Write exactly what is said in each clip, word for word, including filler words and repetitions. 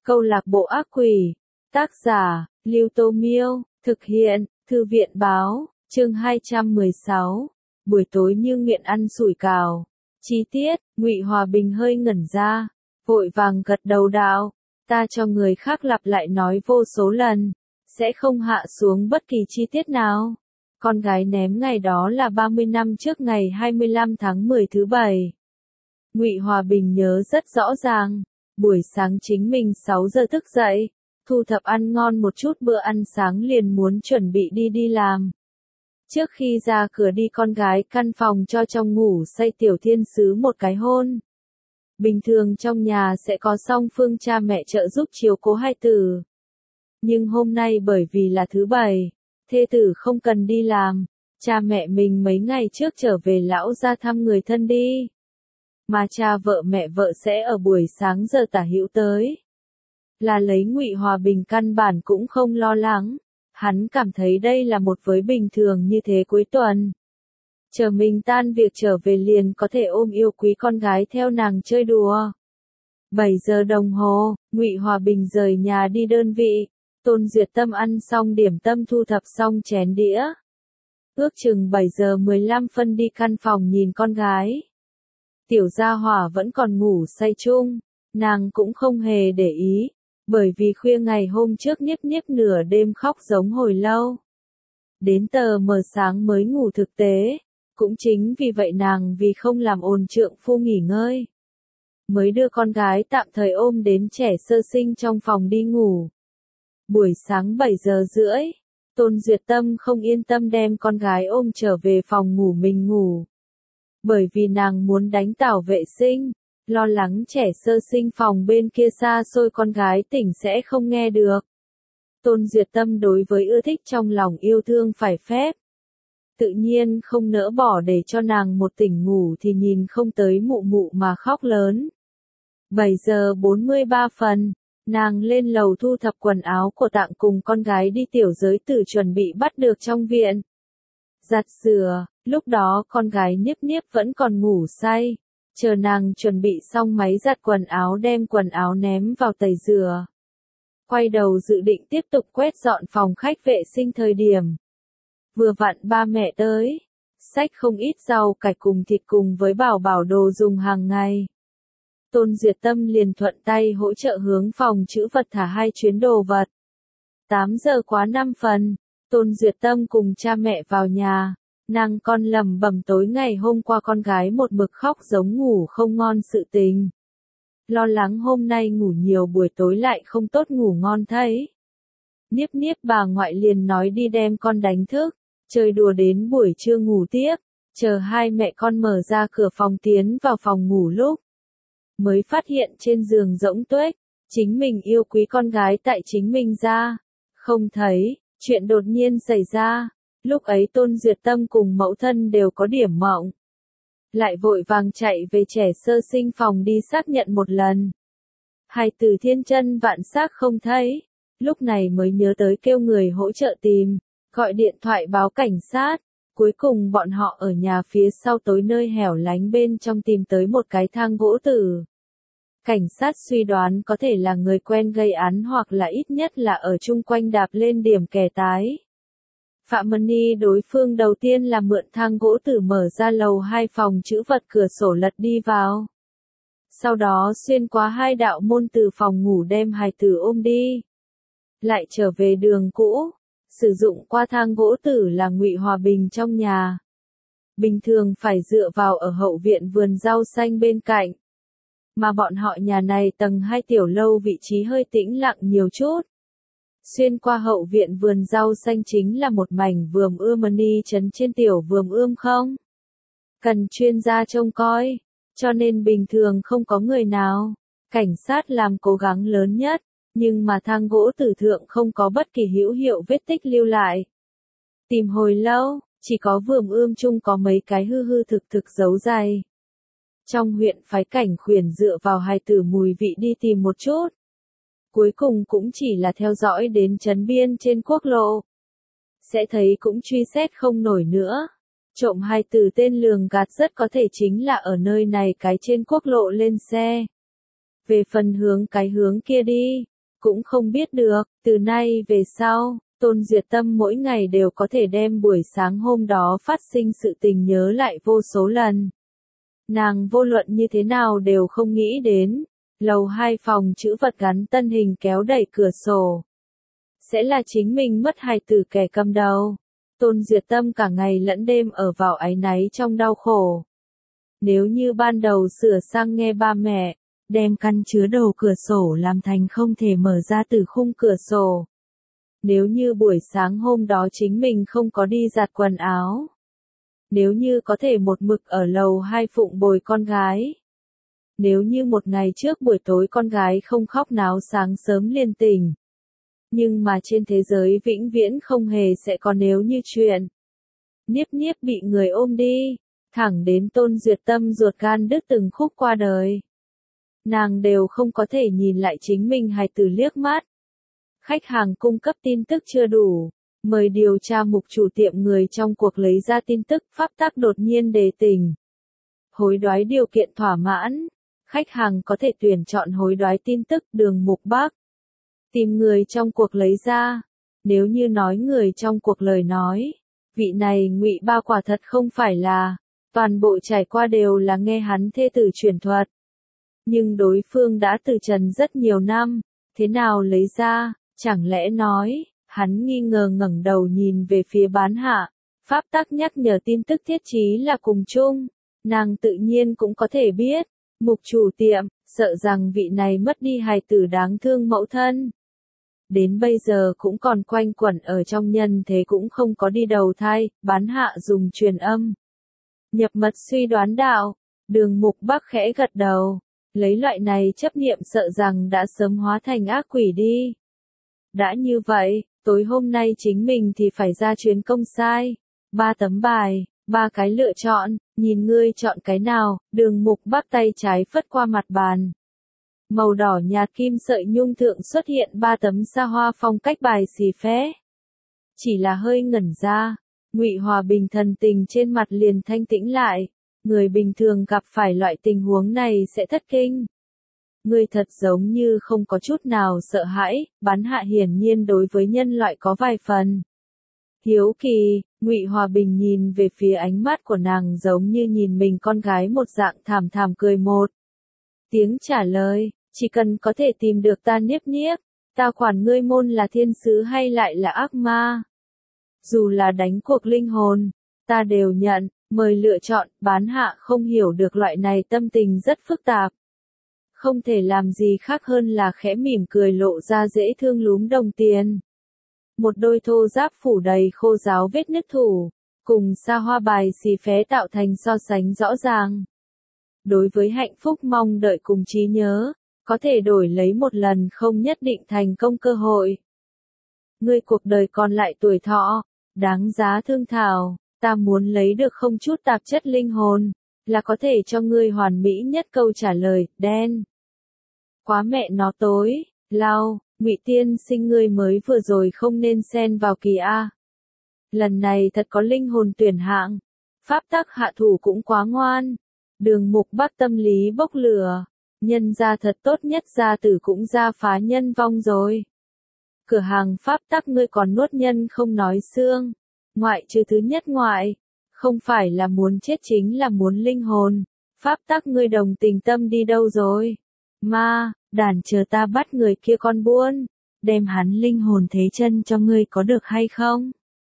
Câu lạc bộ ác quỷ. Tác giả, Lưu Tô Miêu. Thực hiện, Thư viện Báo. Chương hai trăm mười sáu. Buổi tối như nguyện ăn sủi cảo. Chi tiết, Ngụy Hòa Bình hơi ngẩn ra, vội vàng gật đầu đạo, ta cho người khác lặp lại nói vô số lần, sẽ không hạ xuống bất kỳ chi tiết nào. Con gái ném ngày đó là ba mươi năm trước ngày hai mươi lăm tháng mười thứ bảy. Ngụy Hòa Bình nhớ rất rõ ràng, buổi sáng chính mình sáu giờ thức dậy, thu thập ăn ngon một chút bữa ăn sáng liền muốn chuẩn bị đi đi làm. Trước khi ra cửa đi con gái căn phòng cho trong ngủ say tiểu thiên sứ một cái hôn. Bình thường trong nhà sẽ có song phương cha mẹ trợ giúp chiếu cố hai tử. Nhưng hôm nay bởi vì là thứ bảy, thê tử không cần đi làm, cha mẹ mình mấy ngày trước trở về lão ra thăm người thân đi. Mà cha vợ mẹ vợ sẽ ở buổi sáng giờ tả hữu tới. Là lấy Ngụy Hòa Bình căn bản cũng không lo lắng. Hắn cảm thấy đây là một với bình thường như thế cuối tuần. Chờ mình tan việc trở về liền có thể ôm yêu quý con gái theo nàng chơi đùa. bảy giờ đồng hồ, Ngụy Hòa Bình rời nhà đi đơn vị. Tôn Duyệt Tâm ăn xong điểm tâm thu thập xong chén đĩa. Ước chừng bảy giờ mười lăm phân đi căn phòng nhìn con gái. Tiểu Gia Hỏa vẫn còn ngủ say chung, nàng cũng không hề để ý. Bởi vì khuya ngày hôm trước niếp niếp nửa đêm khóc giống hồi lâu. Đến tờ mờ sáng mới ngủ thực tế. Cũng chính vì vậy nàng vì không làm ồn trượng phu nghỉ ngơi. Mới đưa con gái tạm thời ôm đến trẻ sơ sinh trong phòng đi ngủ. Buổi sáng bảy giờ rưỡi, Tôn Duyệt Tâm không yên tâm đem con gái ôm trở về phòng ngủ mình ngủ. Bởi vì nàng muốn đánh tảo vệ sinh. Lo lắng trẻ sơ sinh phòng bên kia xa xôi con gái tỉnh sẽ không nghe được. Tôn Duyệt Tâm đối với ưa thích trong lòng yêu thương phải phép. Tự nhiên không nỡ bỏ để cho nàng một tỉnh ngủ thì nhìn không tới mụ mụ mà khóc lớn. bảy giờ bốn mươi ba phần, nàng lên lầu thu thập quần áo của Tạng cùng con gái đi tiểu giới tử chuẩn bị bắt được trong viện. Giặt rửa, lúc đó con gái niếp niếp vẫn còn ngủ say. Chờ nàng chuẩn bị xong máy giặt quần áo đem quần áo ném vào tẩy rửa. Quay đầu dự định tiếp tục quét dọn phòng khách vệ sinh thời điểm. Vừa vặn ba mẹ tới. Xách không ít rau cải cùng thịt cùng với bảo bảo đồ dùng hàng ngày. Tôn Duyệt Tâm liền thuận tay hỗ trợ hướng phòng trữ vật thả hai chuyến đồ vật. tám giờ quá năm phần, Tôn Duyệt Tâm cùng cha mẹ vào nhà. Nàng con lầm bầm tối ngày hôm qua con gái một mực khóc giống ngủ không ngon sự tình. Lo lắng hôm nay ngủ nhiều buổi tối lại không tốt ngủ ngon thấy. Niếp niếp bà ngoại liền nói đi đem con đánh thức, chơi đùa đến buổi trưa ngủ tiếp, chờ hai mẹ con mở ra cửa phòng tiến vào phòng ngủ lúc. Mới phát hiện trên giường rỗng tuếch, chính mình yêu quý con gái tại chính mình ra. Không thấy, chuyện đột nhiên xảy ra. Lúc ấy Tôn Duyệt Tâm cùng mẫu thân đều có điểm mộng. Lại vội vàng chạy về trẻ sơ sinh phòng đi xác nhận một lần. Hai từ thiên chân vạn xác không thấy. Lúc này mới nhớ tới kêu người hỗ trợ tìm, gọi điện thoại báo cảnh sát. Cuối cùng bọn họ ở nhà phía sau tối nơi hẻo lánh bên trong tìm tới một cái thang gỗ tử. Cảnh sát suy đoán có thể là người quen gây án hoặc là ít nhất là ở chung quanh đạp lên điểm kẻ tái. Phạm Mani đối phương đầu tiên là mượn thang gỗ tử mở ra lầu hai phòng trữ vật cửa sổ lật đi vào. Sau đó xuyên qua hai đạo môn từ phòng ngủ đem hài tử ôm đi. Lại trở về đường cũ, sử dụng qua thang gỗ tử là Ngụy Hòa Bình trong nhà. Bình thường phải dựa vào ở hậu viện vườn rau xanh bên cạnh. Mà bọn họ nhà này tầng hai tiểu lâu vị trí hơi tĩnh lặng nhiều chút. Xuyên qua hậu viện vườn rau xanh chính là một mảnh vườm ươm mani trấn trên tiểu vườm ươm không? Cần chuyên gia trông coi, cho nên bình thường không có người nào. Cảnh sát làm cố gắng lớn nhất, nhưng mà thang gỗ tử thượng không có bất kỳ hữu hiệu vết tích lưu lại. Tìm hồi lâu, chỉ có vườm ươm chung có mấy cái hư hư thực thực dấu dày. Trong huyện phái cảnh khuyển dựa vào hài tử mùi vị đi tìm một chút. Cuối cùng cũng chỉ là theo dõi đến trấn biên trên quốc lộ. Sẽ thấy cũng truy xét không nổi nữa. Trộm hai từ tên lường gạt rất có thể chính là ở nơi này cái trên quốc lộ lên xe. Về phần hướng cái hướng kia đi, cũng không biết được, từ nay về sau, Tôn Duyệt Tâm mỗi ngày đều có thể đem buổi sáng hôm đó phát sinh sự tình nhớ lại vô số lần. Nàng vô luận như thế nào đều không nghĩ đến, lầu hai phòng chữ vật gắn tân hình kéo đẩy cửa sổ. Sẽ là chính mình mất hài tử kẻ cầm đầu. Tôn Duyệt Tâm cả ngày lẫn đêm ở vào áy náy trong đau khổ. Nếu như ban đầu sửa sang nghe ba mẹ, đem căn chứa đầu cửa sổ làm thành không thể mở ra từ khung cửa sổ. Nếu như buổi sáng hôm đó chính mình không có đi giặt quần áo. Nếu như có thể một mực ở lầu hai phụng bồi con gái. Nếu như một ngày trước buổi tối con gái không khóc náo sáng sớm liền tỉnh. Nhưng mà trên thế giới vĩnh viễn không hề sẽ có nếu như chuyện. Niếp Niếp bị người ôm đi, thẳng đến Tôn Duyệt Tâm ruột gan đứt từng khúc qua đời. Nàng đều không có thể nhìn lại chính mình hài tử liếc mắt. Khách hàng cung cấp tin tức chưa đủ, mời điều tra mục chủ tiệm người trong cuộc lấy ra tin tức pháp tắc đột nhiên đề tình. Hối đoái điều kiện thỏa mãn, khách hàng có thể tuyển chọn hối đoái tin tức đường mục Bắc. Tìm người trong cuộc lấy ra, nếu như nói người trong cuộc lời nói, vị này Ngụy Ba quả thật không phải là, toàn bộ trải qua đều là nghe hắn thê tử truyền thuật. Nhưng đối phương đã từ trần rất nhiều năm, thế nào lấy ra, chẳng lẽ nói, hắn nghi ngờ ngẩng đầu nhìn về phía bán hạ, pháp tắc nhắc nhở tin tức thiết chí là cùng chung, nàng tự nhiên cũng có thể biết, mục chủ tiệm, sợ rằng vị này mất đi hài tử đáng thương mẫu thân. Đến bây giờ cũng còn quanh quẩn ở trong nhân thế cũng không có đi đầu thai, bán hạ dùng truyền âm. Nhập mật suy đoán đạo, đường mục Bắc khẽ gật đầu, lấy loại này chấp niệm sợ rằng đã sớm hóa thành ác quỷ đi. Đã như vậy, tối hôm nay chính mình thì phải ra chuyến công sai. Ba tấm bài, ba cái lựa chọn, nhìn ngươi chọn cái nào, đường mục Bắc tay trái phất qua mặt bàn. Màu đỏ nhạt kim sợi nhung thượng xuất hiện ba tấm xa hoa phong cách bài xì phé. Chỉ là hơi ngẩn ra, Ngụy Hòa Bình thần tình trên mặt liền thanh tĩnh lại, người bình thường gặp phải loại tình huống này sẽ thất kinh. Ngươi thật giống như không có chút nào sợ hãi, bán hạ hiển nhiên đối với nhân loại có vài phần. Hiếu kỳ, Ngụy Hòa Bình nhìn về phía ánh mắt của nàng giống như nhìn mình con gái một dạng thảm thảm cười một. Tiếng trả lời, chỉ cần có thể tìm được ta Niếp Niếp, ta quản ngươi môn là thiên sứ hay lại là ác ma. Dù là đánh cuộc linh hồn, ta đều nhận, mời lựa chọn, bán hạ không hiểu được loại này tâm tình rất phức tạp. Không thể làm gì khác hơn là khẽ mỉm cười lộ ra dễ thương lúm đồng tiền. Một đôi thô giáp phủ đầy khô ráo vết nứt thủ, cùng xa hoa bài xì phé tạo thành so sánh rõ ràng. Đối với hạnh phúc mong đợi cùng trí nhớ, có thể đổi lấy một lần không nhất định thành công cơ hội. Ngươi cuộc đời còn lại tuổi thọ, đáng giá thương thảo, ta muốn lấy được không chút tạp chất linh hồn, là có thể cho ngươi hoàn mỹ nhất câu trả lời, đen. Quá mẹ nó tối, lao, Ngụy tiên sinh ngươi mới vừa rồi không nên xen vào kỳ A. Lần này thật có linh hồn tuyển hạng, pháp tắc hạ thủ cũng quá ngoan. Đường mục Bắc tâm lý bốc lửa, nhân gia thật tốt nhất gia tử cũng ra phá nhân vong rồi. Cửa hàng pháp tắc ngươi còn nuốt nhân không nói xương, ngoại trừ thứ nhất ngoại, không phải là muốn chết chính là muốn linh hồn, pháp tắc ngươi đồng tình tâm đi đâu rồi? Ma, đàn chờ ta bắt người kia con buôn, đem hắn linh hồn thế chân cho ngươi có được hay không?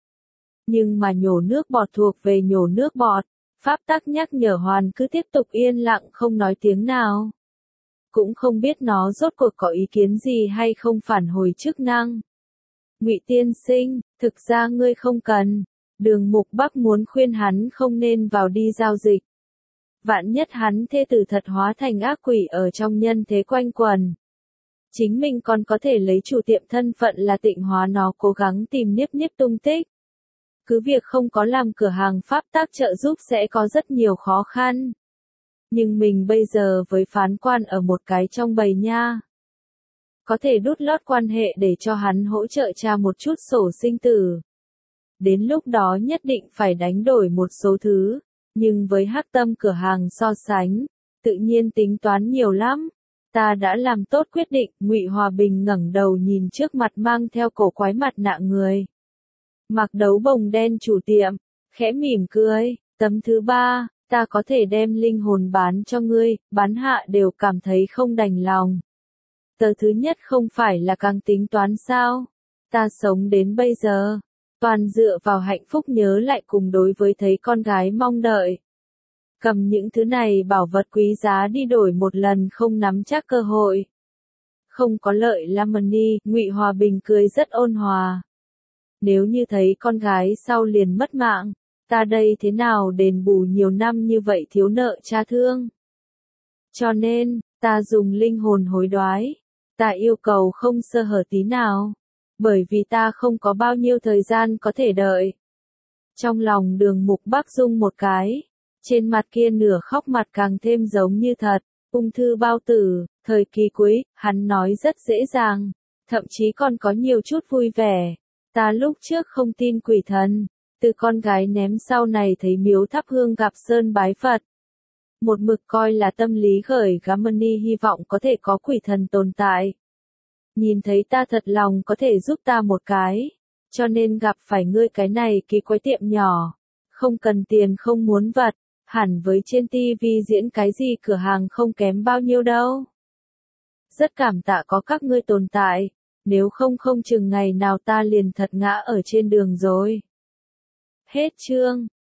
Nhưng mà nhổ nước bọt thuộc về nhổ nước bọt. Pháp tắc nhắc nhở hoàn cứ tiếp tục yên lặng không nói tiếng nào. Cũng không biết nó rốt cuộc có ý kiến gì hay không phản hồi chức năng. Ngụy tiên sinh, thực ra ngươi không cần. Đường mục Bắc muốn khuyên hắn không nên vào đi giao dịch. Vạn nhất hắn thê tử thật hóa thành ác quỷ ở trong nhân thế quanh quần. Chính mình còn có thể lấy chủ tiệm thân phận là Tịnh Hóa nó cố gắng tìm Niếp Niếp tung tích. Cứ việc không có làm cửa hàng pháp tắc trợ giúp sẽ có rất nhiều khó khăn. Nhưng mình bây giờ với phán quan ở một cái trong bầy nha. Có thể đút lót quan hệ để cho hắn hỗ trợ cha một chút sổ sinh tử. Đến lúc đó nhất định phải đánh đổi một số thứ. Nhưng với hắc tâm cửa hàng so sánh, tự nhiên tính toán nhiều lắm. Ta đã làm tốt quyết định, Ngụy Hòa Bình ngẩng đầu nhìn trước mặt mang theo cổ quái mặt nạ người. Mặc đấu bồng đen chủ tiệm, khẽ mỉm cười, tấm thứ ba, ta có thể đem linh hồn bán cho ngươi, bán hạ đều cảm thấy không đành lòng. Tờ thứ nhất không phải là càng tính toán sao? Ta sống đến bây giờ, toàn dựa vào hạnh phúc nhớ lại cùng đối với thấy con gái mong đợi. Cầm những thứ này bảo vật quý giá đi đổi một lần không nắm chắc cơ hội. Không có lợi Lamani, Ngụy Hòa Bình cười rất ôn hòa. Nếu như thấy con gái sau liền mất mạng, ta đây thế nào đền bù nhiều năm như vậy thiếu nợ cha thương. Cho nên, ta dùng linh hồn hối đoái. Ta yêu cầu không sơ hở tí nào. Bởi vì ta không có bao nhiêu thời gian có thể đợi. Trong lòng Đường Mục Bắc rung một cái. Trên mặt kia nửa khóc mặt càng thêm giống như thật. Ung thư bao tử, thời kỳ cuối, hắn nói rất dễ dàng. Thậm chí còn có nhiều chút vui vẻ. Ta lúc trước không tin quỷ thần. Từ con gái ném sau này thấy miếu thắp hương gặp sơn bái Phật. Một mực coi là tâm lý khởi Gamani hy vọng có thể có quỷ thần tồn tại. Nhìn thấy ta thật lòng có thể giúp ta một cái. Cho nên gặp phải ngươi cái này kỳ quái tiệm nhỏ. Không cần tiền không muốn vật. Hẳn với trên ti vi diễn cái gì cửa hàng không kém bao nhiêu đâu. Rất cảm tạ có các ngươi tồn tại. Nếu không không chừng ngày nào ta liền thật ngã ở trên đường rồi. Hết chương.